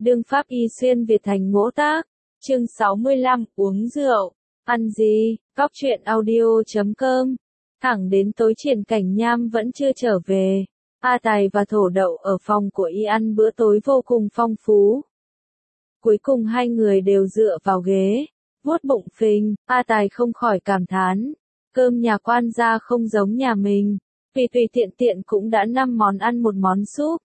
Đương pháp y xuyên Việt thành ngỗ tác. Chương 65, uống rượu, ăn gì, Cóc truyện audio.com. Thẳng đến tối Triển Cảnh Nham vẫn chưa trở về. A Tài và Thổ Đậu ở phòng của y ăn bữa tối vô cùng phong phú. Cuối cùng hai người đều dựa vào ghế, vuốt bụng phình, A Tài không khỏi cảm thán. Cơm nhà quan gia không giống nhà mình, vì tùy tiện tiện cũng đã 5 món ăn một món súp.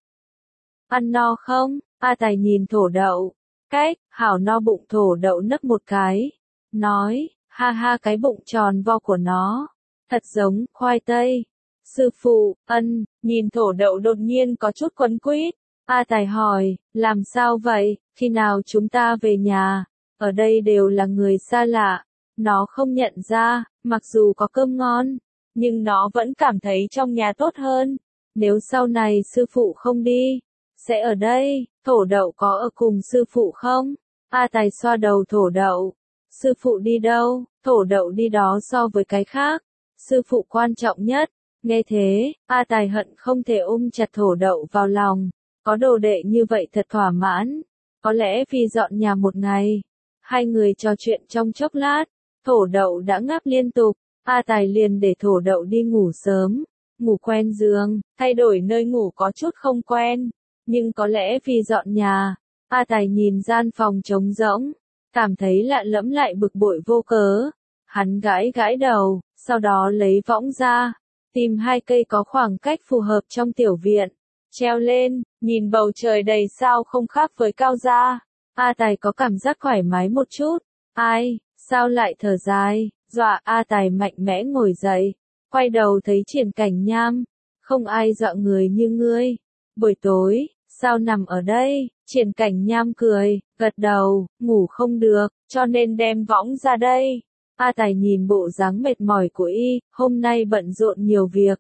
Ăn no không? A Tài nhìn Thổ Đậu. Cách, hảo no bụng. Thổ Đậu nấc một cái. Nói, ha ha, cái bụng tròn vo của nó. Thật giống, khoai tây. Sư phụ, nhìn Thổ Đậu đột nhiên có chút quấn quýt. A Tài hỏi, làm sao vậy, khi nào chúng ta về nhà? Ở đây đều là người xa lạ. Nó không nhận ra, mặc dù có cơm ngon, nhưng nó vẫn cảm thấy trong nhà tốt hơn. Nếu sau này sư phụ không đi, sẽ ở đây. Thổ Đậu có ở cùng sư phụ không? A Tài xoa đầu Thổ Đậu. Sư phụ đi đâu? Thổ Đậu đi đó so với cái khác. Sư phụ quan trọng nhất. Nghe thế, A Tài hận không thể ôm chặt Thổ Đậu vào lòng. Có đồ đệ như vậy thật thỏa mãn. Có lẽ vì dọn nhà một ngày, hai người trò chuyện trong chốc lát, Thổ Đậu đã ngáp liên tục. A Tài liền để Thổ Đậu đi ngủ sớm. Ngủ quen giường, thay đổi nơi ngủ có chút không quen. Nhưng có lẽ vì dọn nhà, A Tài nhìn gian phòng trống rỗng, cảm thấy lạ lẫm lại bực bội vô cớ. Hắn gãi gãi đầu, sau đó lấy võng ra, tìm 2 cây có khoảng cách phù hợp trong tiểu viện, treo lên, nhìn bầu trời đầy sao không khác với cao gia. A Tài có cảm giác thoải mái một chút. Ai, sao lại thở dài, dọa A Tài mạnh mẽ ngồi dậy, quay đầu thấy Triển Cảnh Nham. Không ai dọa người như ngươi. Buổi tối, sao nằm ở đây? Triển Cảnh Nham cười, gật đầu, ngủ không được, cho nên đem võng ra đây. A Tài nhìn bộ dáng mệt mỏi của y, hôm nay bận rộn nhiều việc.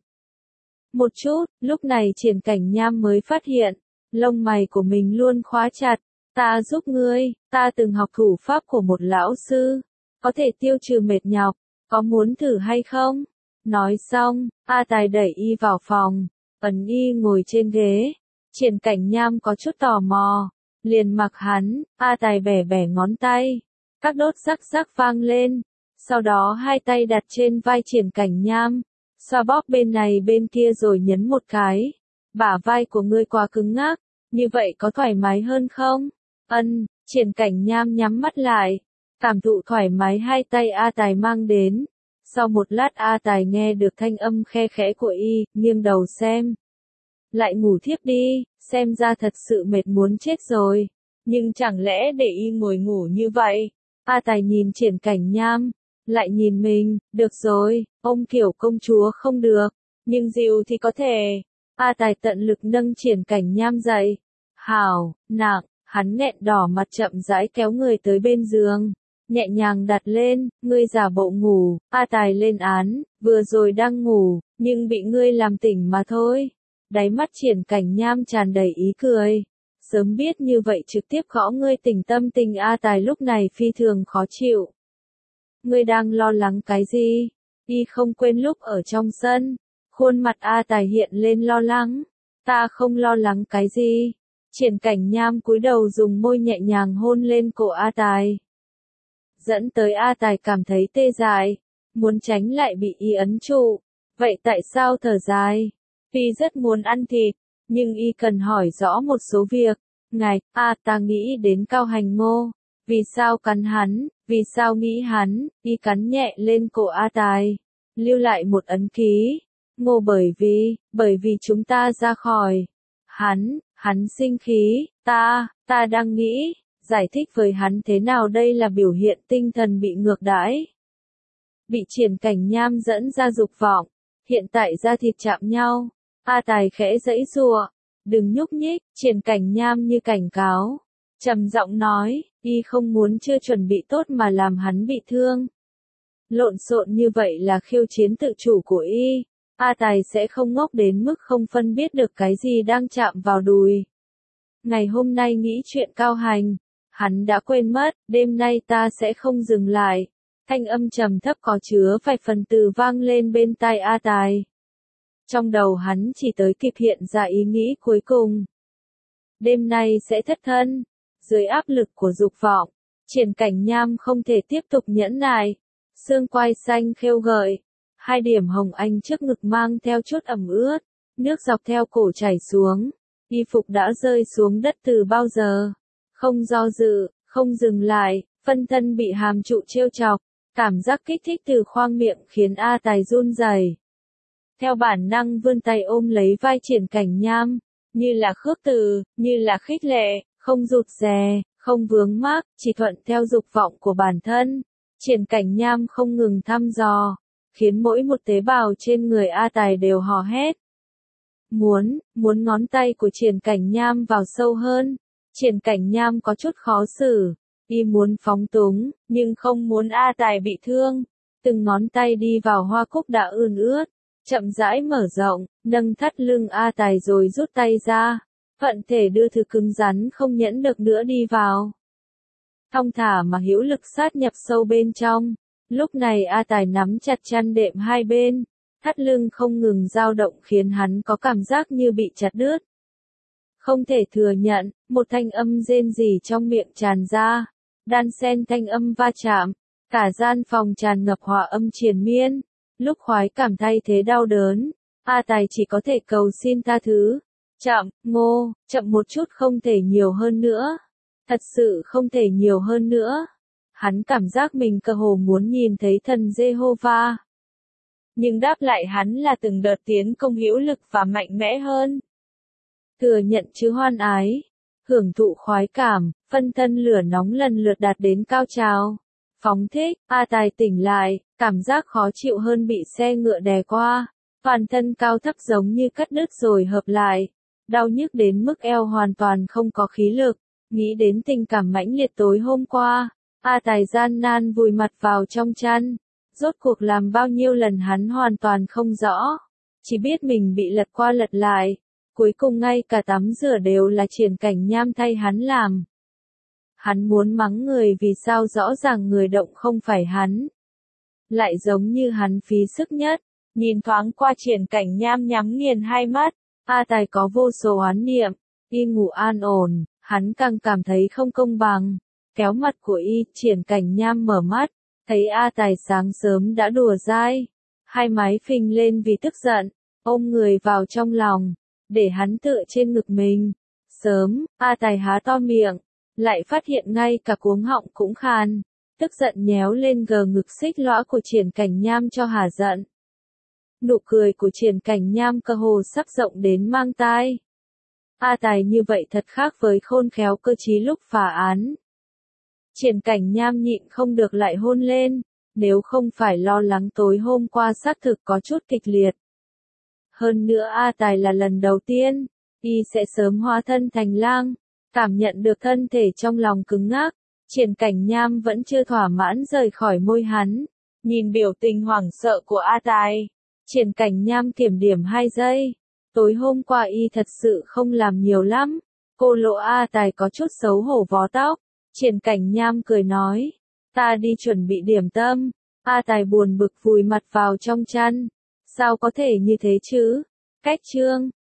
Một chút, lúc này Triển Cảnh Nham mới phát hiện, lông mày của mình luôn khóa chặt. Ta giúp ngươi, ta từng học thủ pháp của một lão sư, có thể tiêu trừ mệt nhọc, có muốn thử hay không? Nói xong, A Tài đẩy y vào phòng, ấn y ngồi trên ghế. Triển Cảnh Nham có chút tò mò, liền mặc hắn. A Tài bẻ bẻ ngón tay, các đốt rắc rắc vang lên, sau đó 2 tay đặt trên vai Triển Cảnh Nham, xoa bóp bên này bên kia rồi nhấn một cái. Bả vai của ngươi quá cứng ngắc, như vậy có thoải mái hơn không? Triển Cảnh Nham nhắm mắt lại, cảm thụ thoải mái 2 tay A Tài mang đến. Sau một lát A Tài nghe được thanh âm khe khẽ của y, nghiêng đầu xem. Lại ngủ thiếp đi, xem ra thật sự mệt muốn chết rồi. Nhưng chẳng lẽ để y ngồi ngủ như vậy? A Tài nhìn Triển Cảnh Nham, lại nhìn mình. Được rồi, ôm kiểu công chúa không được, nhưng dìu thì có thể. A Tài tận lực nâng Triển Cảnh Nham dậy. Hảo, nặng, hắn nghẹn đỏ mặt chậm rãi kéo người tới bên giường, nhẹ nhàng đặt lên. Ngươi giả bộ ngủ. A Tài lên án, vừa rồi đang ngủ, nhưng bị ngươi làm tỉnh mà thôi. Đáy mắt Triển Cảnh Nham tràn đầy ý cười. Sớm biết như vậy trực tiếp gõ ngươi tỉnh. Tâm tình A Tài lúc này phi thường khó chịu. Ngươi đang lo lắng cái gì? Y không quên lúc ở trong sân, khuôn mặt A Tài hiện lên lo lắng. Ta không lo lắng cái gì. Triển Cảnh Nham cúi đầu dùng môi nhẹ nhàng hôn lên cổ A Tài, dẫn tới A Tài cảm thấy tê dại, muốn tránh lại bị y ấn trụ. Vậy tại sao thở dài? Vì rất muốn ăn thịt, nhưng y cần hỏi rõ một số việc. Ngài, ta nghĩ đến Cao Hành Ngô. Vì sao cắn hắn? Vì sao nghĩ hắn? Y cắn nhẹ lên cổ A Tài, lưu lại một ấn ký. Ngô bởi vì chúng ta ra khỏi. Hắn sinh khí. Ta đang nghĩ, giải thích với hắn thế nào đây là biểu hiện tinh thần bị ngược đãi. Bị Triển Cảnh Nham dẫn ra dục vọng, hiện tại da thịt chạm nhau. A Tài khẽ giãy giụa, đừng nhúc nhích. Triển Cảnh Nham như cảnh cáo, trầm giọng nói, y không muốn chưa chuẩn bị tốt mà làm hắn bị thương. Lộn xộn như vậy là khiêu chiến tự chủ của y. A Tài sẽ không ngốc đến mức không phân biết được cái gì đang chạm vào đùi. Ngày hôm nay nghĩ chuyện Cao Hành, hắn đã quên mất. Đêm nay ta sẽ không dừng lại. Thanh âm trầm thấp có chứa vài phần từ vang lên bên tai A Tài. Trong đầu hắn chỉ tới kịp hiện ra ý nghĩ cuối cùng. Đêm nay sẽ thất thân. Dưới áp lực của dục vọng, Triển Cảnh Nham không thể tiếp tục nhẫn nại. Xương quai xanh khêu gợi, hai điểm hồng anh trước ngực mang theo chút ẩm ướt, nước dọc theo cổ chảy xuống. Y phục đã rơi xuống đất từ bao giờ. Không do dự, không dừng lại, phân thân bị hàm trụ trêu chọc. Cảm giác kích thích từ khoang miệng khiến A Tài run rẩy. Theo bản năng vươn tay ôm lấy vai Triển Cảnh Nham, như là khước từ, như là khích lệ, không rụt rè, không vướng mắc, chỉ thuận theo dục vọng của bản thân. Triển Cảnh Nham không ngừng thăm dò, khiến mỗi một tế bào trên người A Tài đều hò hét. Muốn ngón tay của Triển Cảnh Nham vào sâu hơn. Triển Cảnh Nham có chút khó xử. Y muốn phóng túng, nhưng không muốn A Tài bị thương. Từng ngón tay đi vào hoa cúc đã ươn ướt, chậm rãi mở rộng, nâng thắt lưng A Tài rồi rút tay ra. Vận thể đưa thứ cứng rắn không nhẫn được nữa đi vào. Thong thả mà hữu lực sát nhập sâu bên trong. Lúc này A Tài nắm chặt chăn đệm hai bên, thắt lưng không ngừng dao động khiến hắn có cảm giác như bị chặt đứt. Không thể thừa nhận, một thanh âm rên rỉ trong miệng tràn ra, đan xen thanh âm va chạm, cả gian phòng tràn ngập hòa âm triền miên. Lúc khoái cảm thay thế đau đớn, A Tài chỉ có thể cầu xin tha thứ. Chậm, Ngô, chậm một chút không thể nhiều hơn nữa. Thật sự không thể nhiều hơn nữa. Hắn cảm giác mình cơ hồ muốn nhìn thấy thần Jehovah. Nhưng đáp lại hắn là từng đợt tiến công hữu lực và mạnh mẽ hơn. Thừa nhận chứ hoan ái. Hưởng thụ khoái cảm, phân thân lửa nóng lần lượt đạt đến cao trào. Phóng thích, A Tài tỉnh lại, cảm giác khó chịu hơn bị xe ngựa đè qua. Toàn thân cao thấp giống như cắt đứt rồi hợp lại. Đau nhức đến mức eo hoàn toàn không có khí lực. Nghĩ đến tình cảm mãnh liệt tối hôm qua, A Tài gian nan vùi mặt vào trong chăn. Rốt cuộc làm bao nhiêu lần hắn hoàn toàn không rõ. Chỉ biết mình bị lật qua lật lại. Cuối cùng ngay cả tắm rửa đều là Triển Cảnh Nham thay hắn làm. Hắn muốn mắng người vì sao rõ ràng người động không phải hắn. Lại giống như hắn phí sức nhất. Nhìn thoáng qua Triển Cảnh Nham nhắm nghiền hai mắt. A Tài có vô số oán niệm. Y ngủ an ổn, hắn càng cảm thấy không công bằng. Kéo mặt của Y, Triển Cảnh Nham mở mắt. Thấy A Tài sáng sớm đã đùa dai. Hai mái phình lên vì tức giận. Ôm người vào trong lòng. Để hắn tựa trên ngực mình. Sớm, A Tài há to miệng. Lại phát hiện ngay cả cuống họng cũng khan. Tức giận nhéo lên gờ ngực xích lõa của Triển Cảnh Nham cho hả giận. Nụ cười của Triển Cảnh Nham cơ hồ sắp rộng đến mang tai. A Tài như vậy thật khác với khôn khéo cơ trí lúc phá án. Triển Cảnh Nham nhịn không được lại hôn lên, nếu không phải lo lắng tối hôm qua xác thực có chút kịch liệt. Hơn nữa A Tài là lần đầu tiên, Y sẽ sớm hóa thân thành lang, cảm nhận được thân thể trong lòng cứng ngắc. Triển Cảnh Nham vẫn chưa thỏa mãn rời khỏi môi hắn, nhìn biểu tình hoảng sợ của A Tài. Triển Cảnh Nham kiểm điểm 2 giây. Tối hôm qua Y thật sự không làm nhiều lắm. Cô lộ A Tài có chút xấu hổ vó tóc. Triển Cảnh Nham cười nói. Ta đi chuẩn bị điểm tâm. A Tài buồn bực vùi mặt vào trong chăn. Sao có thể như thế chứ? Cách chương.